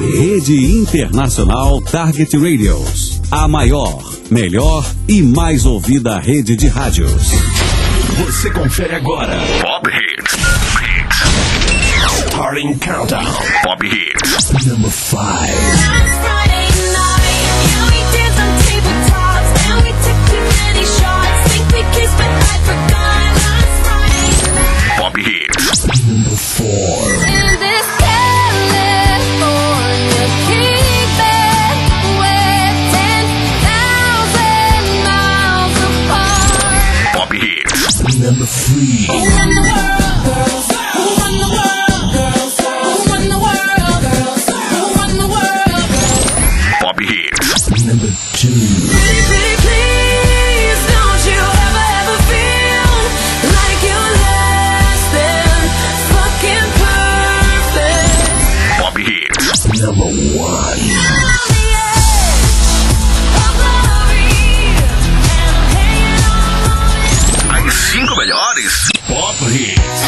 Rede Internacional Target Radios. A maior, melhor e mais ouvida rede de rádios. Você confere agora. Pop Hits. Starting Countdown. Pop Hits. Number 5. Pop Hits. Number 4. Pop Hits. Number 3. Pop Hits. Number 2. Number 1. As 5 melhores Pop Hits.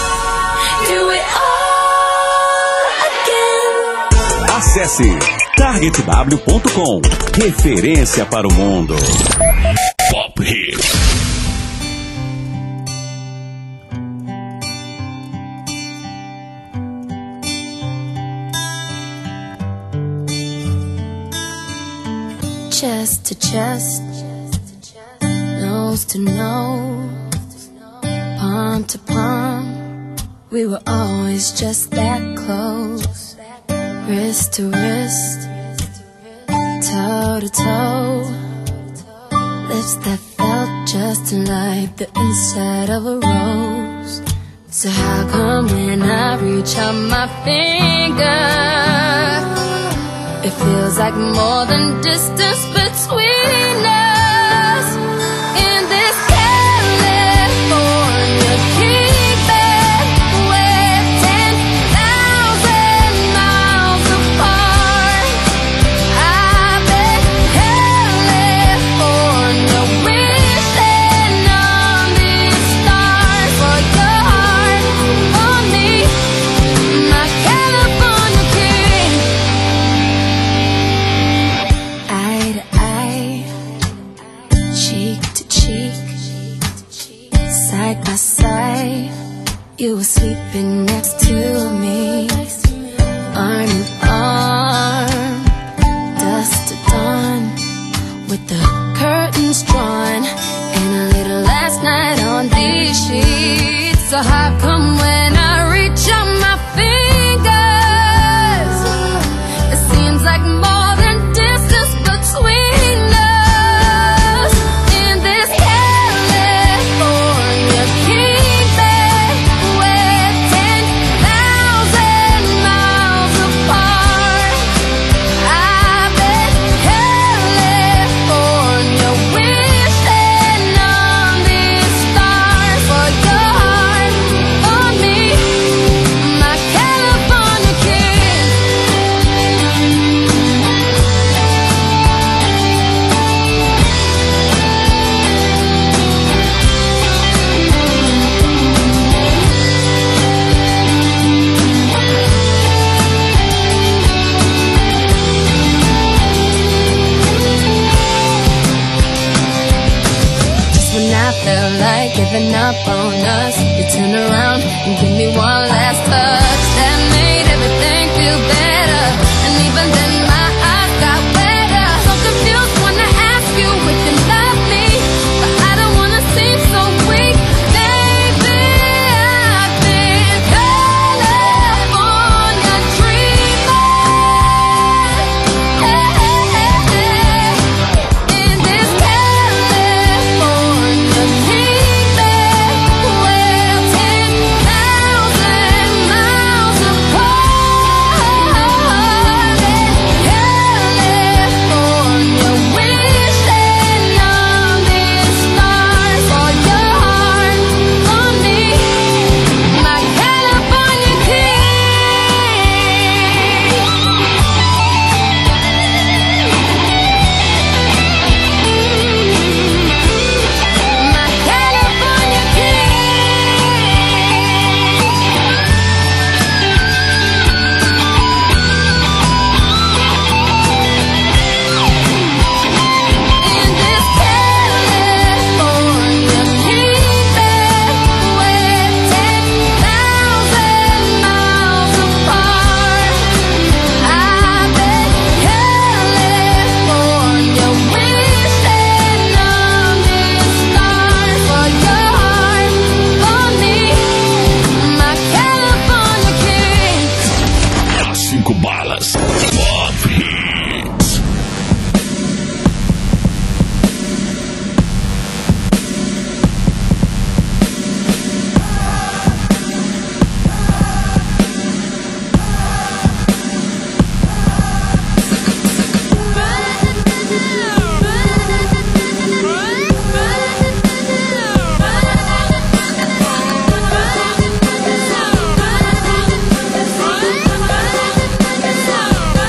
Acesse targetw.com. Referência para o mundo. Pop Hits. Chest to chest, nose to nose, palm to palm, we were always just that close. Wrist to wrist, toe to toe, lips that felt just like the inside of a rose. So how come when I reach out my finger, it feels like more than distance between us. In this California keeping, we're 10,000 miles apart. I've been California wishing on these stars for your heart, for me, my California king. Eye to eye, cheek to cheek, side by side, you were sleeping next to me, arm in arm, dusk to dawn, with the curtains drawn, and a little last night on these sheets. So how come when I reach out my fingers, it seems like more than distance between us. In this California keeping, we're 10,000 miles apart. I've been California wishing on these stars for your heart, for me, my California king. Just when I felt like giving up on us, you turn around and give me one last touch that made everything feel better. And even then my eyes got wetter. So confused when I ask you if you love me, but I don't wanna seem so weak. Baby, I've been California dreaming. In this California keeping, we're 10,000 miles apart. California wishing on these stars for your heart, for me, my California my California in this California keeping, we're 10,000 miles apart. I've been California wishing on these stars for your heart, for me, my California king. As 5 balas. Pop Hits. Run,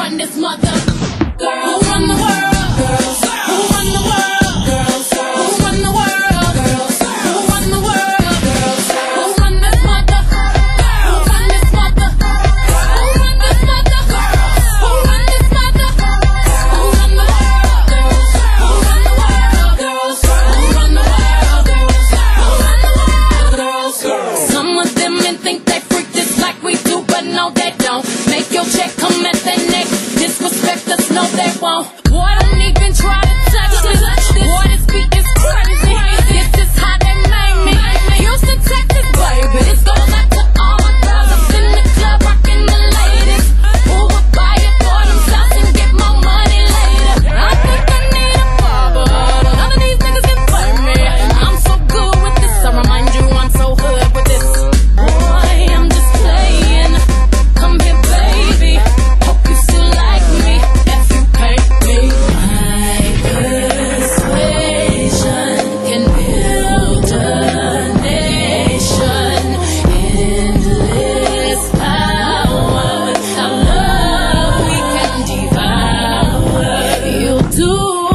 run this mother? Girl, who run the world? Girls, who run the world? Girls, who run the world? Girls, who run the world? Girls, who run this mother? Who run this mother? Who run this mother? Who run this mother? Who run the world? Girls, who run the world? Girls, who run the world? Girls, who run the world? Girls. Some of them men think they freak this like we do, but no they don't. Make your check come at their neck. Disrespect us, no they won't. Boy, don't even try to touch this. Boy, this beat is crazy. This is how they made me. Houston, Texas, baby. This goes out to all my girls up in the club, rocking the ladies. Who would buy it for themselves and get more money later? I think I need a barber. None of these niggas can play me. I'm so good with this. I remind you I'm so hood with this. Boy, I'm just playing. Come here, baby. Hope you still like me if you pay me. My persuasion can build a nation. Endless power. Without love, we can devour. You'll do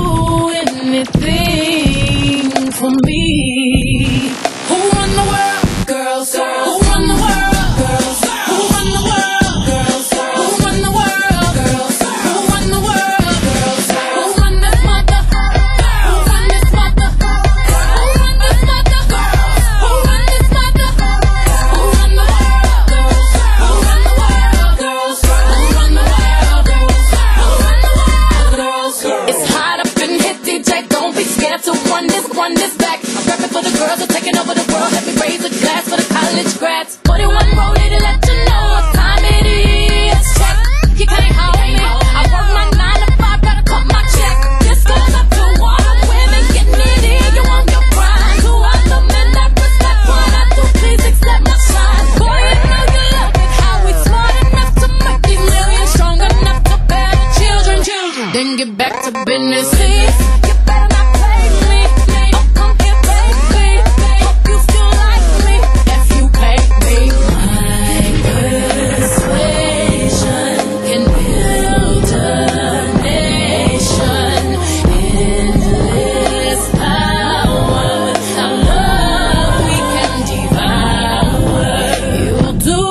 anything for me. Who run the world? Girls. Who run the world? Girls. Who run the world? Girls. Who run the world? Girls. Who run the world? Girls. Who run this mother? Who run this mother? Who run this mother? Who run this mother? Who run the world? Girls. Who run the world? Girls. Who run the world? Girls. Who run the world? Girls. It's hot up in here, DJ. Don't be scared to run this back. I'm rapping for the girls who are taking over the world. Let me raise a glass for the college grads. 41 rolling to let you know what time it is. Check, you can't hold me. I work my 9 to 5, gotta cut my check. This goes up to all the women getting it in. You want your grind. To all the men that respect what I do, please accept my shine. Boy, you know you love it. How we smart enough to make these millions, strong enough to bear the children. Then get back to business. Please, you better not play me. Oh, come here, baby. Hope you still like me if you pay me. My persuasion can build a nation. Endless power. Without love, we can devour. You'll do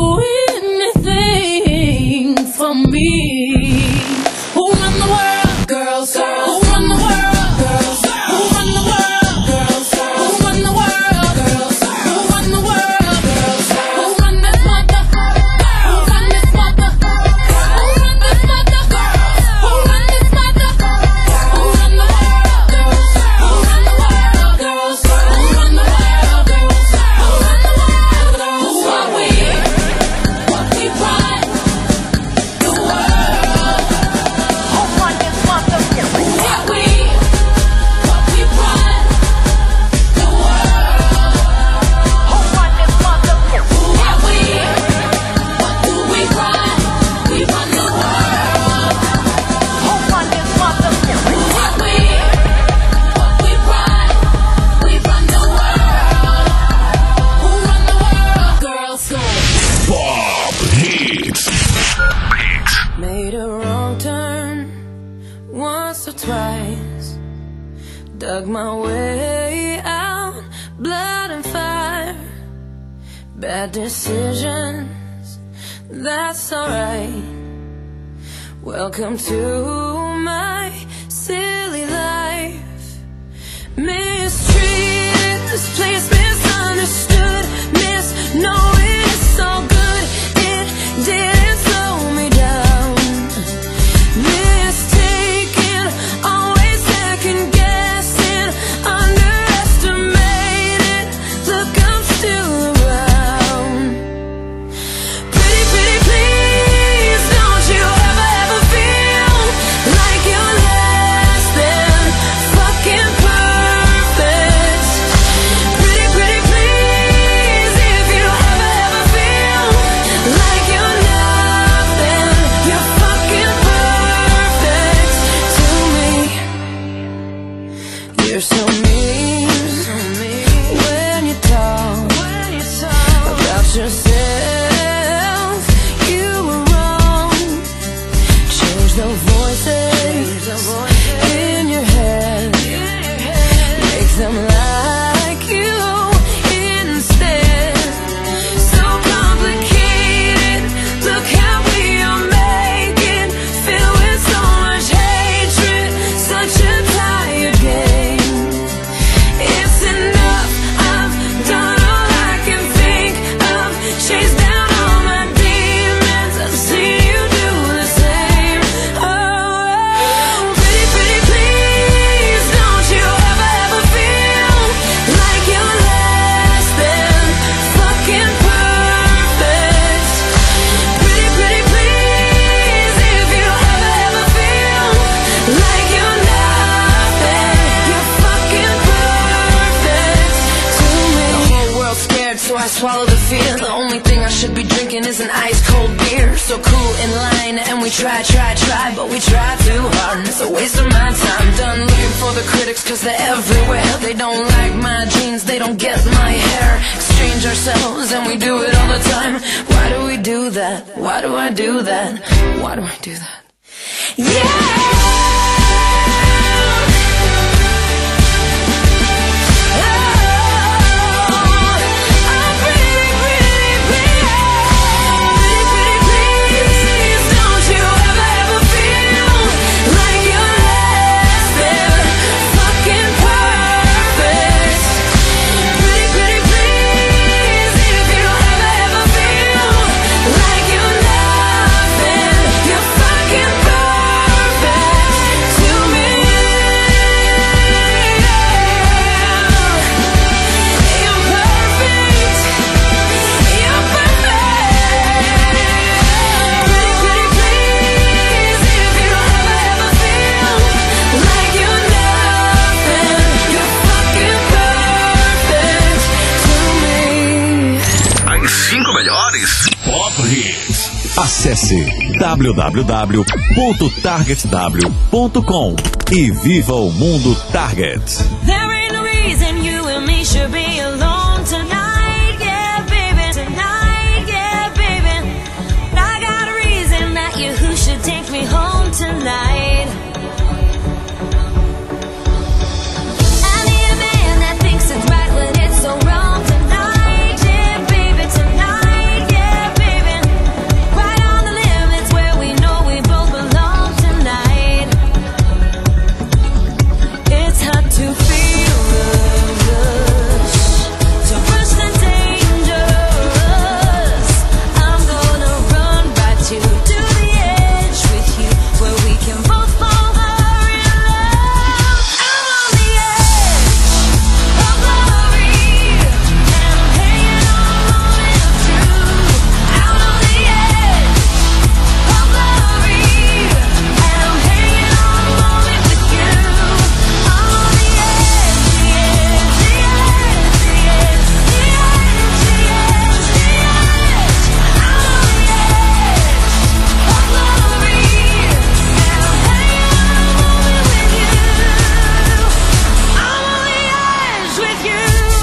anything for me. Who run the world? Girls. Who run the world? Girls. Who run the world? Girls. Who run the world? Girls. Who run the world? Girls. Who run this mother? Who run this mother? Who run this mother? Who run this mother? Who run the world? Girls. Who run the world? Girls. Who run the world? Girls. Who run the world? Who are we? What we run? The world. Who run this mother? Who are we? What we run? The world. Who run this mother? Who are we? What do we run? We run the world. Who run this mother? Who are we? What we run? We run the world. Who run the world? Girls. Pop Hits. Made a wrong turn once or twice. Dug my way out, blood and fire. Bad decisions, that's alright. Welcome to my silly life. Mistreated, this place misunderstood. Knowing it's so good, it didn't slow me down. Mistaken, always second guessing, underestimated. Look, I'm still around. Pretty, pretty, please, don't you ever feel like you're less than fucking perfect. Pretty, pretty, please, if you ever swallow the fear. The only thing I should be drinking is an ice cold beer. So cool in line and we try, but we try too hard and it's a waste of my time. Done looking for the critics cause they're everywhere. They don't like my jeans, they don't get my hair. Exchange ourselves and we do it all the time. Why do we do that? Why do I do that? Why do I do that? Yeah! Acesse www.targetw.com e viva o mundo Target. There ain't no reason you and me should be alone tonight, yeah baby, tonight, yeah baby. I got a reason that you who should take me home tonight. I need a man that thinks it's right when it's so wrong tonight, yeah baby, tonight, yeah baby. Right on the limits where we know we both belong tonight. It's hard to feel the rush, to rush the dangerous. I'm gonna run right to the edge with you, where we can both fall hard in love. I'm on the edge of glory, and I'm hanging on a moment of truth. Out on the edge of glory, and I'm hanging on a moment with you. I'm on the edge, the edge, the edge, the edge, the edge, the edge, the edge. I'm on the edge of glory, and I'm hanging on a moment with you. I'm on the edge with you.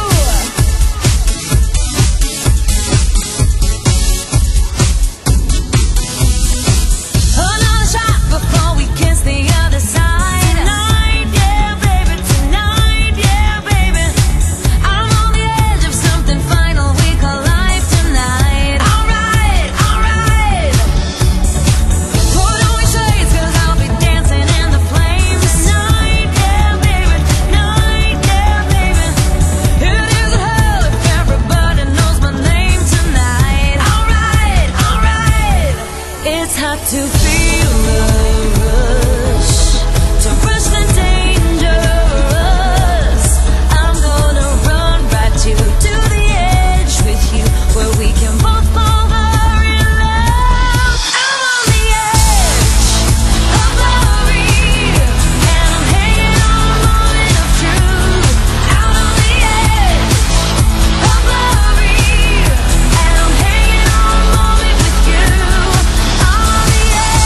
Another shot before we kiss the other side. Tonight, yeah, baby, tonight, yeah, baby. I'm on the edge of something final we call life tonight. Alright, alright. Put on your shades cause I'll be dancing in the flames. Tonight, yeah, baby, tonight, yeah, baby. It isn't hell if everybody knows my name tonight. Alright, alright. It's hard to feel the rush, to rush the dangerous. I'm gonna run right to the edge with you, where we can both fall hard in love. I'm on the edge of glory, and I'm hanging on a moment of truth. Out on the edge of glory, and I'm hanging on a moment with you. I'm on the edge.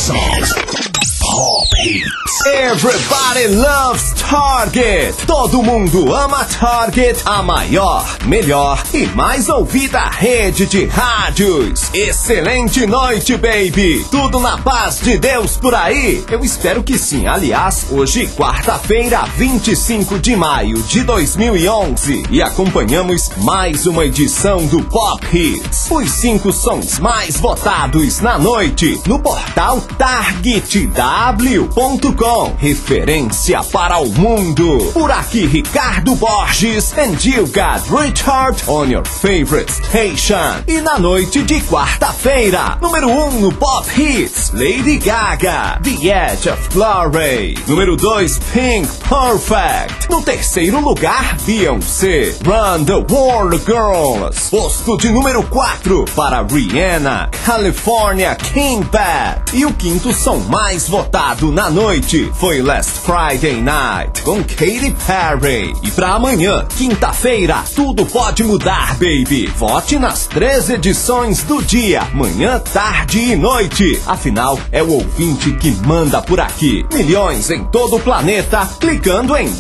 songs. Pop Hits. Everybody loves Target. Todo mundo ama Target, a maior, melhor e mais ouvida rede de rádios. Excelente noite, baby. Tudo na paz de Deus por aí? Eu espero que sim. Aliás, hoje, quarta-feira, 25 de maio de 2011, e acompanhamos mais uma edição do Pop Hits. Os 5 sons mais votados na noite no portal targetw.com. Referência para o mundo. Por aqui, Ricardo Borges, and you got Richard on your favorite station. E na noite de quarta-feira, número 1 no Pop Hits, Lady Gaga, The Edge of Glory. Número 2, Pink, Perfect. No terceiro lugar, Beyoncé, Run the World Girls. Posto de número 4 para Rihanna, California King Bad. E o quinto som mais votado na noite foi Last Friday Night, com Katy Perry. E pra amanhã, quinta-feira, tudo pode mudar, baby. Vote nas 3 edições do dia, manhã, tarde e noite. Afinal, é o ouvinte que manda por aqui. Milhões em todo o planeta, clicando em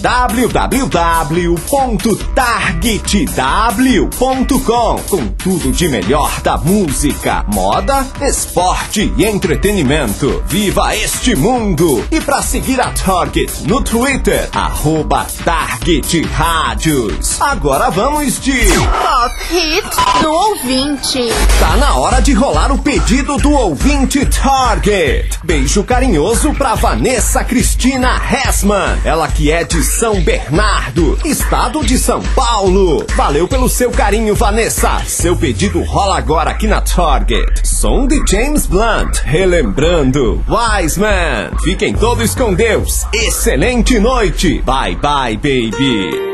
www.targetw.com, com tudo de melhor da música, moda, esporte e entretenimento. Viva este mundo! E pra seguir a Target no Twitter, @TargetRádios. Agora vamos de Pop Hits do ouvinte. Tá na hora de rolar o pedido do ouvinte Target. Beijo carinhoso pra Vanessa Cristina Hessman, ela que é de São Bernardo, estado de São Paulo. Valeu pelo seu carinho, Vanessa. Seu pedido rola agora aqui na Target. Som de James Blunt, relembrando Wise Man. Fiquem todos com Deus. Excelente noite. Bye bye, baby.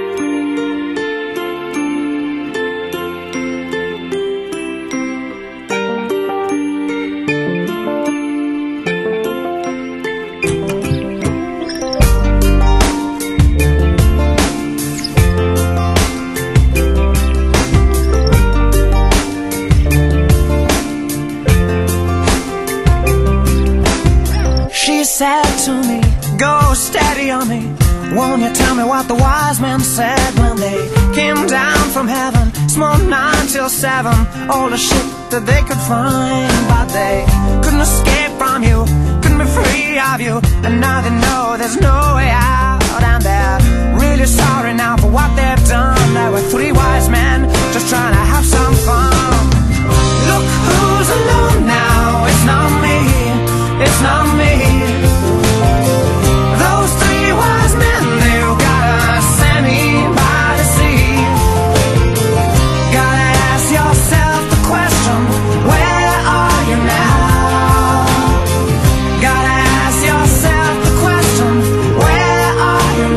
Said to me, go steady on me. Won't you tell me what the wise men said when they came down from heaven? Smoked 9 till 7, all the shit that they could find. But they couldn't escape from you, couldn't be free of you. And now they know there's no way out. And they're really sorry now for what they've done. There were 3 wise men just trying to have some fun. Look who's alone now, it's not me, it's not me. Those 3 wise men, they've gotta send me by the sea. Gotta ask yourself the question, where are you now? Gotta ask yourself the question, where are you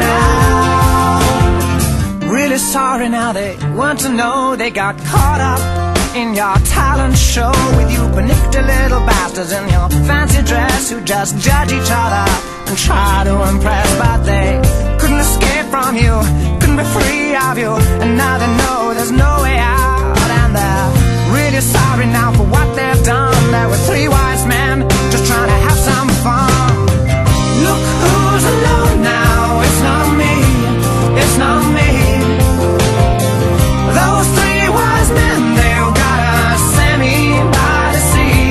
now? Really sorry now, they want to know they got caught up in your talent show with you panicked little bastards in your fancy dress who just judge each other and try to impress. But they couldn't escape from you, couldn't be free of you. And now they know there's no way out. And they're really sorry now for what they've done. There were 3 wise men just trying to have some fun. Look who's alone now, it's not me, it's not me. Those 3 wise men, they've gotta send me by the sea.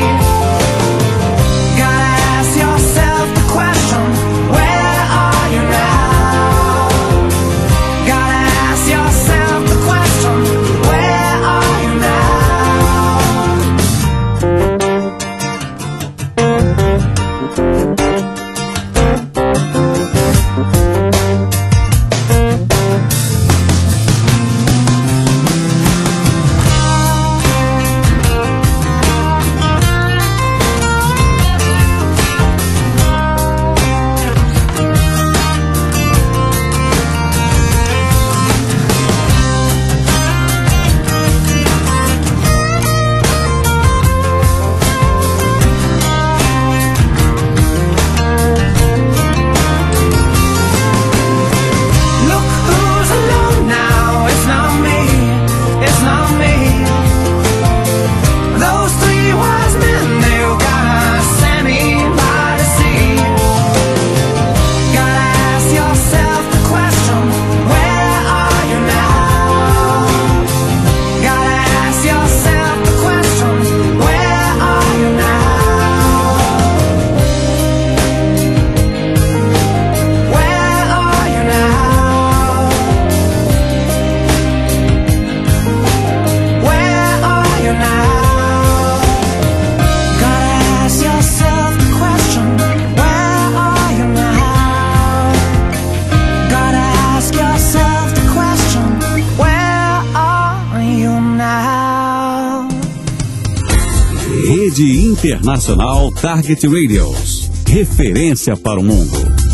Gotta ask yourself the question, where are you now? Gotta ask yourself the question, where are you now? Rede Internacional Target Radios. Referência para o mundo.